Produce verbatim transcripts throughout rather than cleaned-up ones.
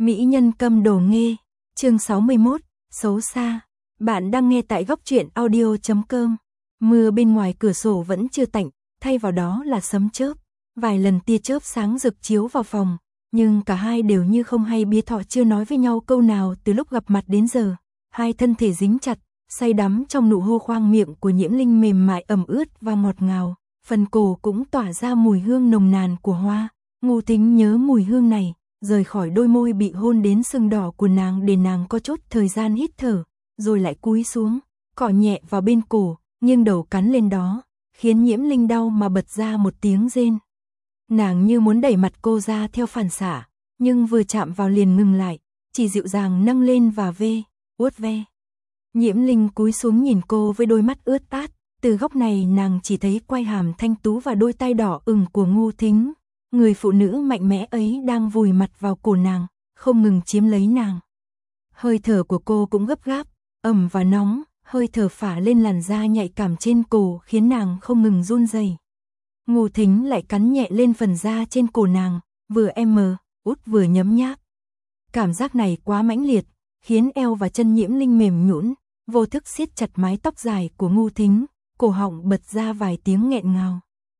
Mỹ nhân câm đồ nghê, chương sáu mươi mốt, xấu xa. Bạn đang nghe tại góc truyện audio chấm com. Mưa bên ngoài cửa sổ vẫn chưa tạnh, thay vào đó là sấm chớp. Vài lần tia chớp sáng rực chiếu vào phòng, nhưng cả hai đều như không hay biết thọ chưa nói với nhau câu nào từ lúc gặp mặt đến giờ. Hai thân thể dính chặt, say đắm trong nụ hôn khoang miệng của Nhiễm Linh mềm mại ẩm ướt và ngọt ngào, phần cổ cũng tỏa ra mùi hương nồng nàn của hoa. Ngô Thính nhớ mùi hương này, rời khỏi đôi môi bị hôn đến sưng đỏ của nàng để nàng có chút thời gian hít thở, rồi lại cúi xuống, cọ nhẹ vào bên cổ, nghiêng đầu cắn lên đó, khiến Nhiễm Linh đau mà bật ra một tiếng rên. Nàng như muốn đẩy mặt cô ra theo phản xạ, nhưng vừa chạm vào liền ngừng lại, chỉ dịu dàng nâng lên và vê, uốt ve. Nhiễm Linh cúi xuống nhìn cô với đôi mắt ướt át, từ góc này nàng chỉ thấy quai hàm thanh tú và đôi tai đỏ ửng của Ngô Thính. Người phụ nữ mạnh mẽ ấy đang vùi mặt vào cổ nàng, không ngừng chiếm lấy nàng. Hơi thở của cô cũng gấp gáp, ẩm và nóng, hơi thở phả lên làn da nhạy cảm trên cổ khiến nàng không ngừng run rẩy. Ngô Thính lại cắn nhẹ lên phần da trên cổ nàng, vừa em mờ, út vừa nhấm nháp. Cảm giác này quá mãnh liệt, khiến eo và chân Nhiễm Linh mềm nhũn, vô thức siết chặt mái tóc dài của Ngô Thính, cổ họng bật ra vài tiếng nghẹn ngào.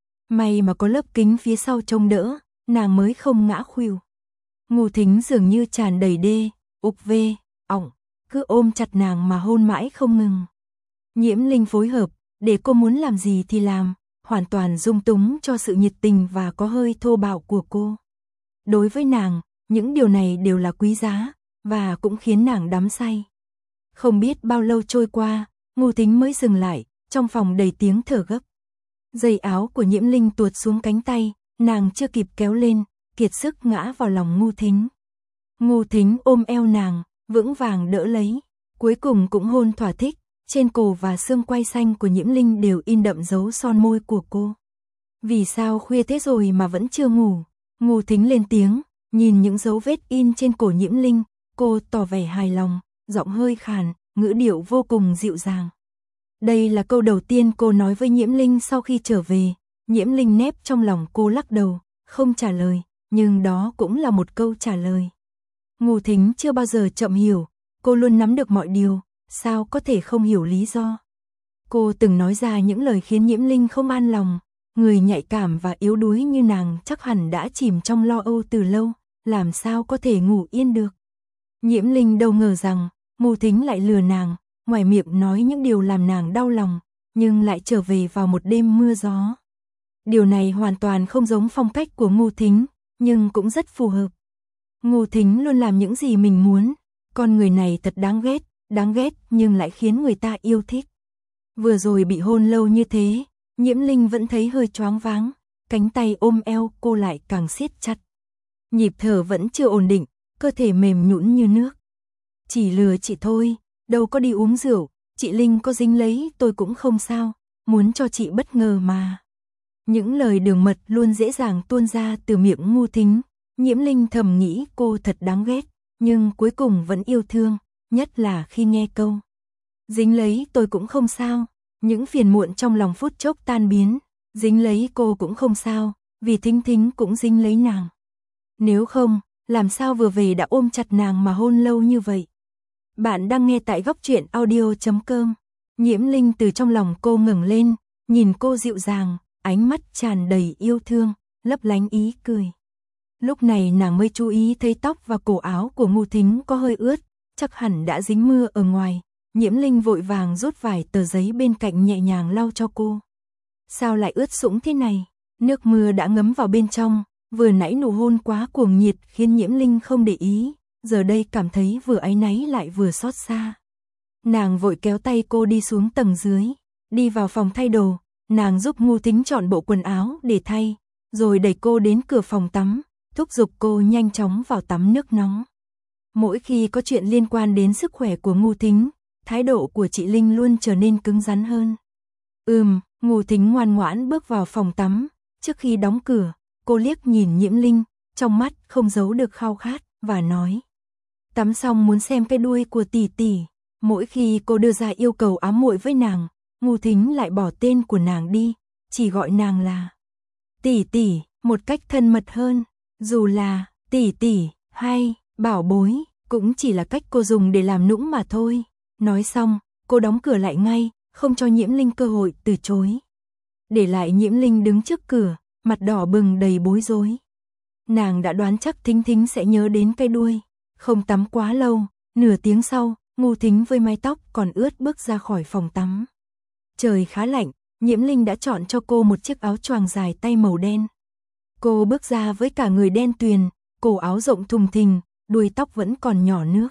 May mà có lớp kính phía sau trông đỡ, nàng mới không ngã khuỵu. Ngô Thính dường như tràn đầy đê, ục vê, ỏng, cứ ôm chặt nàng mà hôn mãi không ngừng. Nhiễm Linh phối hợp, để cô muốn làm gì thì làm, hoàn toàn dung túng cho sự nhiệt tình và có hơi thô bạo của cô. Đối với nàng, những điều này đều là quý giá, và cũng khiến nàng đắm say. Không biết bao lâu trôi qua, Ngô Thính mới dừng lại, trong phòng đầy tiếng thở gấp. Dây áo của Nhiễm Linh tuột xuống cánh tay, nàng chưa kịp kéo lên, kiệt sức ngã vào lòng Ngô Thính. Ngô Thính ôm eo nàng, vững vàng đỡ lấy, cuối cùng cũng hôn thỏa thích, trên cổ và xương quai xanh của Nhiễm Linh đều in đậm dấu son môi của cô. Vì sao khuya thế rồi mà vẫn chưa ngủ? Ngô Thính lên tiếng, nhìn những dấu vết in trên cổ Nhiễm Linh, cô tỏ vẻ hài lòng, giọng hơi khàn, ngữ điệu vô cùng dịu dàng. Đây là câu đầu tiên cô nói với Nhiễm Linh sau khi trở về. Nhiễm Linh nép trong lòng cô lắc đầu, không trả lời, nhưng đó cũng là một câu trả lời. Ngô Thính chưa bao giờ chậm hiểu, cô luôn nắm được mọi điều, sao có thể không hiểu lý do. Cô từng nói ra những lời khiến Nhiễm Linh không an lòng, người nhạy cảm và yếu đuối như nàng chắc hẳn đã chìm trong lo âu từ lâu, làm sao có thể ngủ yên được. Nhiễm Linh đâu ngờ rằng, Ngô Thính lại lừa nàng, ngoài miệng nói những điều làm nàng đau lòng, nhưng lại trở về vào một đêm mưa gió. Điều này hoàn toàn không giống phong cách của Ngô Thính, nhưng cũng rất phù hợp. Ngô Thính luôn làm những gì mình muốn, con người này thật đáng ghét, đáng ghét nhưng lại khiến người ta yêu thích. Vừa rồi bị hôn lâu như thế, Nhiễm Linh vẫn thấy hơi choáng váng, cánh tay ôm eo cô lại càng siết chặt. Nhịp thở vẫn chưa ổn định, cơ thể mềm nhũn như nước. Chỉ lừa chị thôi, đâu có đi uống rượu, chị Linh có dính lấy tôi cũng không sao, muốn cho chị bất ngờ mà. Những lời đường mật luôn dễ dàng tuôn ra từ miệng Ngô Thính, Nhiễm Linh thầm nghĩ cô thật đáng ghét, nhưng cuối cùng vẫn yêu thương, nhất là khi nghe câu dính lấy tôi cũng không sao, những phiền muộn trong lòng phút chốc tan biến, dính lấy cô cũng không sao, vì Thính Thính cũng dính lấy nàng. Nếu không, làm sao vừa về đã ôm chặt nàng mà hôn lâu như vậy. Bạn đang nghe tại góc truyện audio chấm com. Nhiễm Linh từ trong lòng cô ngẩng lên, nhìn cô dịu dàng, ánh mắt tràn đầy yêu thương, lấp lánh ý cười. Lúc này nàng mới chú ý thấy tóc và cổ áo của Ngô Thính có hơi ướt, chắc hẳn đã dính mưa ở ngoài. Nhiễm Linh vội vàng rút vài tờ giấy bên cạnh nhẹ nhàng lau cho cô. Sao lại ướt sũng thế này? Nước mưa đã ngấm vào bên trong, vừa nãy nụ hôn quá cuồng nhiệt khiến Nhiễm Linh không để ý, giờ đây cảm thấy vừa áy náy lại vừa xót xa. Nàng vội kéo tay cô đi xuống tầng dưới, đi vào phòng thay đồ, nàng giúp Ngô Thính chọn bộ quần áo để thay, rồi đẩy cô đến cửa phòng tắm, thúc giục cô nhanh chóng vào tắm nước nóng. Mỗi khi có chuyện liên quan đến sức khỏe của Ngô Thính, thái độ của chị Linh luôn trở nên cứng rắn hơn. Ừm, Ngô Thính ngoan ngoãn bước vào phòng tắm, trước khi đóng cửa, cô liếc nhìn Nhiễm Linh, trong mắt không giấu được khao khát, và nói. Tắm xong muốn xem cái đuôi của tỷ tỷ. Mỗi khi cô đưa ra yêu cầu ám muội với nàng, Ngô Thính lại bỏ tên của nàng đi, chỉ gọi nàng là tỷ tỷ, một cách thân mật hơn, dù là tỷ tỷ hay Bảo bối, cũng chỉ là cách cô dùng để làm nũng mà thôi. Nói xong, cô đóng cửa lại ngay, không cho Nhiễm Linh cơ hội từ chối. Để lại Nhiễm Linh đứng trước cửa, mặt đỏ bừng đầy bối rối. Nàng đã đoán chắc Thính Thính sẽ nhớ đến cái đuôi. Không tắm quá lâu, nửa tiếng sau, Ngô Thính với mái tóc còn ướt bước ra khỏi phòng tắm. Trời khá lạnh, Nhiễm Linh đã chọn cho cô một chiếc áo choàng dài tay màu đen. Cô bước ra với cả người đen tuyền, cổ áo rộng thùng thình, đuôi tóc vẫn còn nhỏ nước.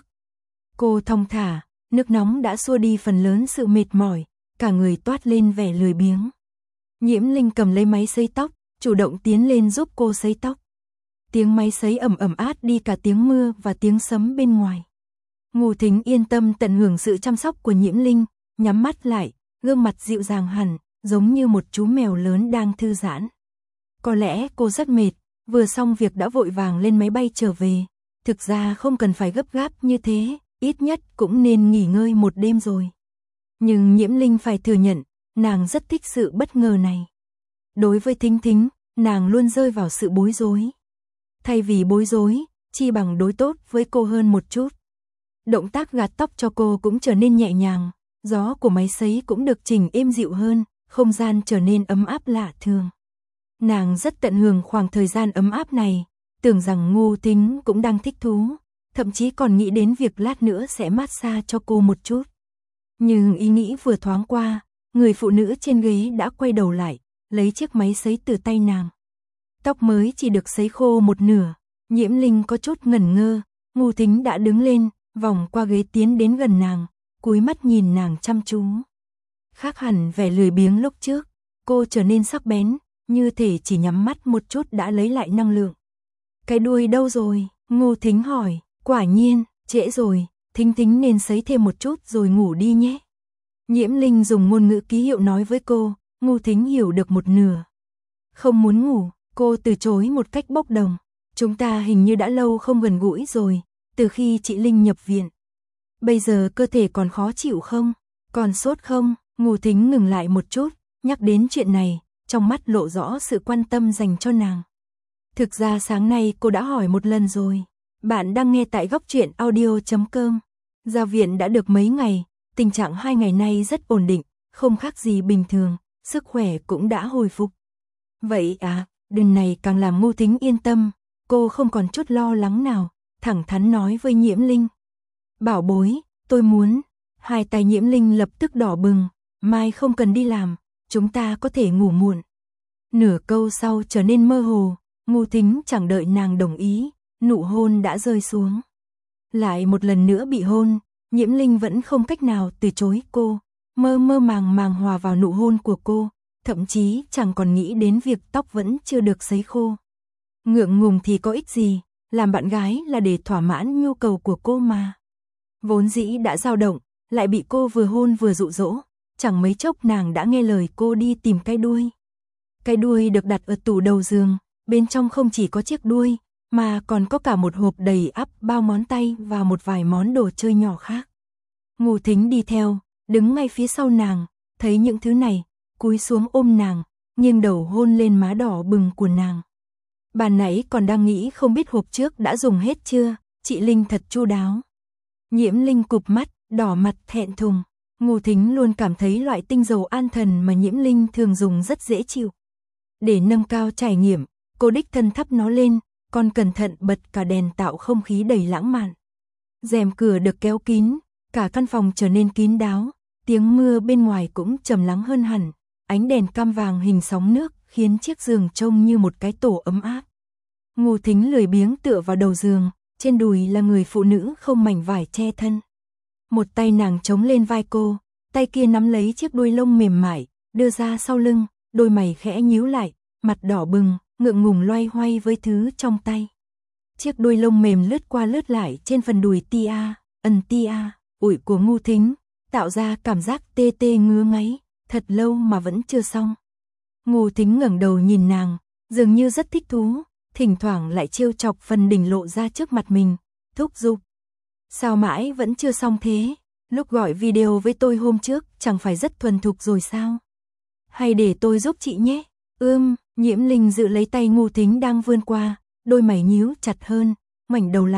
Cô thong thả, nước nóng đã xua đi phần lớn sự mệt mỏi, cả người toát lên vẻ lười biếng. Nhiễm Linh cầm lấy máy sấy tóc, chủ động tiến lên giúp cô sấy tóc. Tiếng máy sấy ầm ầm át đi cả tiếng mưa và tiếng sấm bên ngoài. Ngô Thính yên tâm tận hưởng sự chăm sóc của Nhiễm Linh, nhắm mắt lại, gương mặt dịu dàng hẳn, giống như một chú mèo lớn đang thư giãn. Có lẽ cô rất mệt, vừa xong việc đã vội vàng lên máy bay trở về. Thực ra không cần phải gấp gáp như thế, ít nhất cũng nên nghỉ ngơi một đêm rồi. Nhưng Nhiễm Linh phải thừa nhận, nàng rất thích sự bất ngờ này. Đối với Thính Thính, nàng luôn rơi vào sự bối rối. Thay vì bối rối, chi bằng đối tốt với cô hơn một chút. Động tác gạt tóc cho cô cũng trở nên nhẹ nhàng, gió của máy sấy cũng được chỉnh êm dịu hơn, không gian trở nên ấm áp lạ thường. Nàng rất tận hưởng khoảng thời gian ấm áp này, tưởng rằng Ngô Thính cũng đang thích thú, thậm chí còn nghĩ đến việc lát nữa sẽ massage cho cô một chút. Nhưng ý nghĩ vừa thoáng qua, người phụ nữ trên ghế đã quay đầu lại, lấy chiếc máy sấy từ tay nàng. Tóc mới chỉ được sấy khô một nửa, Nhiễm Linh có chút ngẩn ngơ, Ngô Thính đã đứng lên, vòng qua ghế tiến đến gần nàng, cúi mắt nhìn nàng chăm chú. Khác hẳn vẻ lười biếng lúc trước, cô trở nên sắc bén, như thể chỉ nhắm mắt một chút đã lấy lại năng lượng. Cái đuôi đâu rồi? Ngô Thính hỏi. Quả nhiên, trễ rồi, Thính Thính nên sấy thêm một chút rồi ngủ đi nhé. Nhiễm Linh dùng ngôn ngữ ký hiệu nói với cô, Ngô Thính hiểu được một nửa. Không muốn ngủ, cô từ chối một cách bốc đồng. Chúng ta hình như đã lâu không gần gũi rồi, từ khi chị Linh nhập viện. Bây giờ cơ thể còn khó chịu không? Còn sốt không? Ngô Thính ngừng lại một chút, nhắc đến chuyện này, trong mắt lộ rõ sự quan tâm dành cho nàng. Thực ra sáng nay cô đã hỏi một lần rồi. Bạn đang nghe tại góc truyện audio chấm com. Ra viện đã được mấy ngày, tình trạng hai ngày nay rất ổn định, không khác gì bình thường, sức khỏe cũng đã hồi phục. Vậy à, điều này càng làm Ngô Thính yên tâm, cô không còn chút lo lắng nào, thẳng thắn nói với Nhiễm Linh. Bảo bối, tôi muốn. Hai tay Nhiễm Linh lập tức đỏ bừng, mai không cần đi làm, chúng ta có thể ngủ muộn. Nửa câu sau trở nên mơ hồ, Ngô Thính chẳng đợi nàng đồng ý, nụ hôn đã rơi xuống. Lại một lần nữa bị hôn, Nhiễm Linh vẫn không cách nào từ chối cô, mơ mơ màng màng hòa vào nụ hôn của cô, thậm chí chẳng còn nghĩ đến việc tóc vẫn chưa được sấy khô. Ngượng ngùng thì có ích gì, làm bạn gái là để thỏa mãn nhu cầu của cô mà. Vốn dĩ đã dao động, lại bị cô vừa hôn vừa dụ dỗ, chẳng mấy chốc nàng đã nghe lời cô đi tìm cái đuôi. Cái đuôi được đặt ở tủ đầu giường, bên trong không chỉ có chiếc đuôi, mà còn có cả một hộp đầy ắp bao ngón tay và một vài món đồ chơi nhỏ khác. Ngô Thính đi theo, đứng ngay phía sau nàng, thấy những thứ này, cúi xuống ôm nàng, nghiêng đầu hôn lên má đỏ bừng của nàng. Ban nãy còn đang nghĩ không biết hộp trước đã dùng hết chưa, chị Linh thật chu đáo. Nhiễm Linh cụp mắt, đỏ mặt thẹn thùng. Ngô Thính luôn cảm thấy loại tinh dầu an thần mà Nhiễm Linh thường dùng rất dễ chịu. Để nâng cao trải nghiệm, cô đích thân thắp nó lên, còn cẩn thận bật cả đèn tạo không khí đầy lãng mạn. Rèm cửa được kéo kín, cả căn phòng trở nên kín đáo, tiếng mưa bên ngoài cũng trầm lắng hơn hẳn, ánh đèn cam vàng hình sóng nước khiến chiếc giường trông như một cái tổ ấm áp. Ngô Thính lười biếng tựa vào đầu giường, trên đùi là người phụ nữ không mảnh vải che thân. Một tay nàng chống lên vai cô, tay kia nắm lấy chiếc đuôi lông mềm mại, đưa ra sau lưng, đôi mày khẽ nhíu lại, mặt đỏ bừng, ngượng ngùng loay hoay với thứ trong tay. Chiếc đuôi lông mềm lướt qua lướt lại trên phần đùi tia, ẩn tia, ủi của Ngô Thính, tạo ra cảm giác tê tê ngứa ngáy, thật lâu mà vẫn chưa xong. Ngô Thính ngẩng đầu nhìn nàng, dường như rất thích thú, thỉnh thoảng lại trêu chọc phần đỉnh lộ ra trước mặt mình, thúc giục. Sao mãi vẫn chưa xong thế? Lúc gọi video với tôi hôm trước chẳng phải rất thuần thục rồi sao? Hay để tôi giúp chị nhé? Ưm, Nhiễm Linh giữ lấy tay Ngô Thính đang vươn qua, đôi mày nhíu chặt hơn, ngoảnh đầu lại,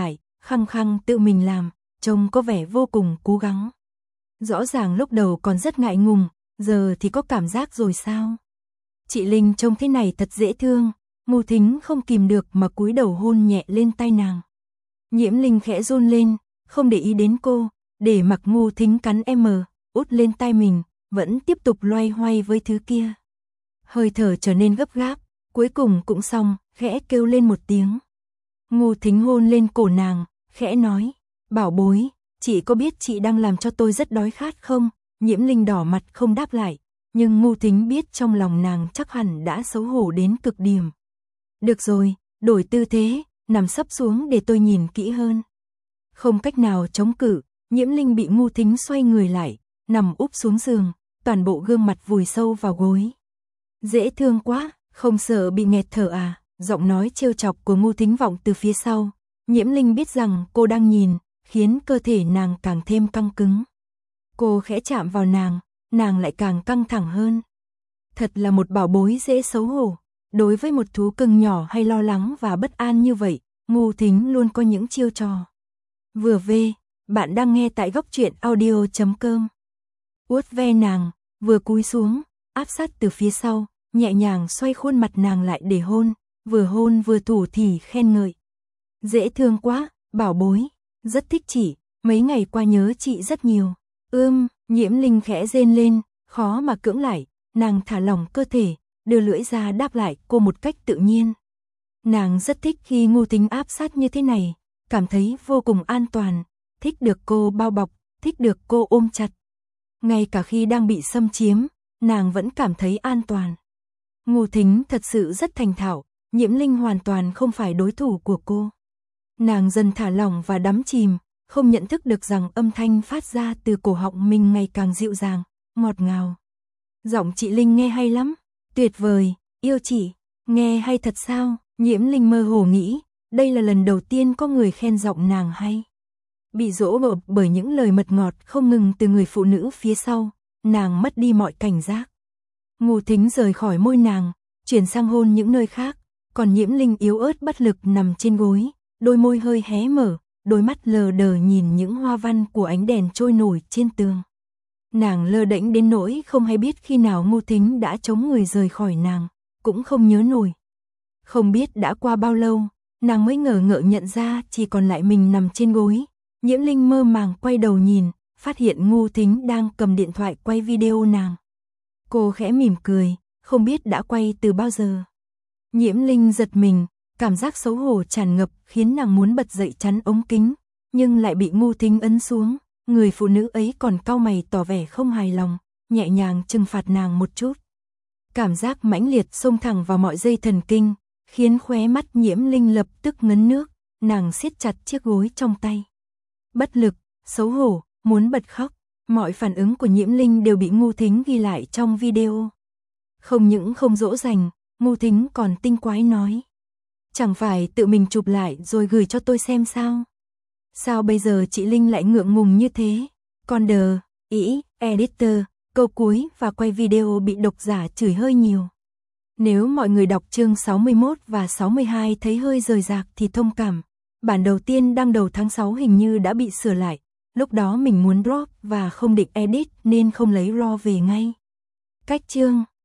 khăng khăng tự mình làm, trông có vẻ vô cùng cố gắng. Rõ ràng lúc đầu còn rất ngại ngùng, giờ thì có cảm giác rồi sao? Chị Linh trông thế này thật dễ thương, Ngô Thính không kìm được mà cúi đầu hôn nhẹ lên tay nàng. Nhiễm Linh khẽ run lên, không để ý đến cô, để mặc Ngô Thính cắn em út lên tai mình, vẫn tiếp tục loay hoay với thứ kia. Hơi thở trở nên gấp gáp, cuối cùng cũng xong, khẽ kêu lên một tiếng. Ngô Thính hôn lên cổ nàng, khẽ nói, bảo bối, chị có biết chị đang làm cho tôi rất đói khát không? Nhiễm Linh đỏ mặt không đáp lại, nhưng Ngô Thính biết trong lòng nàng chắc hẳn đã xấu hổ đến cực điểm. Được rồi, đổi tư thế, nằm sấp xuống để tôi nhìn kỹ hơn. Không cách nào chống cự, Nhiễm Linh bị Ngô Thính xoay người lại, nằm úp xuống giường, toàn bộ gương mặt vùi sâu vào gối. Dễ thương quá, không sợ bị nghẹt thở à? Giọng nói trêu chọc của Ngô Thính vọng từ phía sau. Nhiễm Linh biết rằng cô đang nhìn, khiến cơ thể nàng càng thêm căng cứng. Cô khẽ chạm vào nàng, nàng lại càng căng thẳng hơn. Thật là một bảo bối dễ xấu hổ. Đối với một thú cưng nhỏ hay lo lắng và bất an như vậy, Ngô Thính luôn có những chiêu trò. Vừa về, bạn đang nghe tại góc truyện audio chấm com. Vuốt ve nàng, vừa cúi xuống, áp sát từ phía sau, nhẹ nhàng xoay khuôn mặt nàng lại để hôn, vừa hôn vừa thủ thỉ khen ngợi. Dễ thương quá, bảo bối, rất thích chị, mấy ngày qua nhớ chị rất nhiều. Ưm, Nhiễm Linh khẽ rên lên, khó mà cưỡng lại, nàng thả lỏng cơ thể, đưa lưỡi ra đáp lại cô một cách tự nhiên. Nàng rất thích khi Ngô Thính áp sát như thế này, cảm thấy vô cùng an toàn, thích được cô bao bọc, thích được cô ôm chặt. Ngay cả khi đang bị xâm chiếm, nàng vẫn cảm thấy an toàn. Ngô Thính thật sự rất thành thạo, Nhiễm Linh hoàn toàn không phải đối thủ của cô. Nàng dần thả lỏng và đắm chìm, không nhận thức được rằng âm thanh phát ra từ cổ họng mình ngày càng dịu dàng, ngọt ngào. Giọng chị Linh nghe hay lắm, tuyệt vời, yêu chị, nghe hay thật sao? Nhiễm Linh mơ hồ nghĩ, đây là lần đầu tiên có người khen giọng nàng hay. Bị dỗ bợp bởi những lời mật ngọt không ngừng từ người phụ nữ phía sau, nàng mất đi mọi cảnh giác. Ngô Thính rời khỏi môi nàng, chuyển sang hôn những nơi khác, còn Nhiễm Linh yếu ớt bất lực nằm trên gối, đôi môi hơi hé mở, đôi mắt lờ đờ nhìn những hoa văn của ánh đèn trôi nổi trên tường. Nàng lơ đễnh đến nỗi không hay biết khi nào Ngô Thính đã chống người rời khỏi nàng, cũng không nhớ nổi. Không biết đã qua bao lâu, nàng mới ngờ ngợ nhận ra chỉ còn lại mình nằm trên gối. Nhiễm Linh mơ màng quay đầu nhìn, phát hiện Ngô Thính đang cầm điện thoại quay video nàng. Cô khẽ mỉm cười, không biết đã quay từ bao giờ. Nhiễm Linh giật mình, cảm giác xấu hổ tràn ngập khiến nàng muốn bật dậy chắn ống kính, nhưng lại bị Ngô Thính ấn xuống. Người phụ nữ ấy còn cau mày tỏ vẻ không hài lòng, nhẹ nhàng trừng phạt nàng một chút. Cảm giác mãnh liệt xông thẳng vào mọi dây thần kinh, khiến khóe mắt Nhiễm Linh lập tức ngấn nước, nàng siết chặt chiếc gối trong tay. Bất lực, xấu hổ, muốn bật khóc, mọi phản ứng của Nhiễm Linh đều bị Ngô Thính ghi lại trong video. Không những không dỗ dành, Ngô Thính còn tinh quái nói. Chẳng phải tự mình chụp lại rồi gửi cho tôi xem sao? Sao bây giờ chị Linh lại ngượng ngùng như thế? Con đờ, ý, editor, câu cuối và quay video bị độc giả chửi hơi nhiều. Nếu mọi người đọc chương sáu mươi mốt và sáu mươi hai thấy hơi rời rạc thì thông cảm. Bản đầu tiên đăng đầu tháng sáu hình như đã bị sửa lại. Lúc đó mình muốn drop và không định edit nên không lấy raw về ngay. Cách chương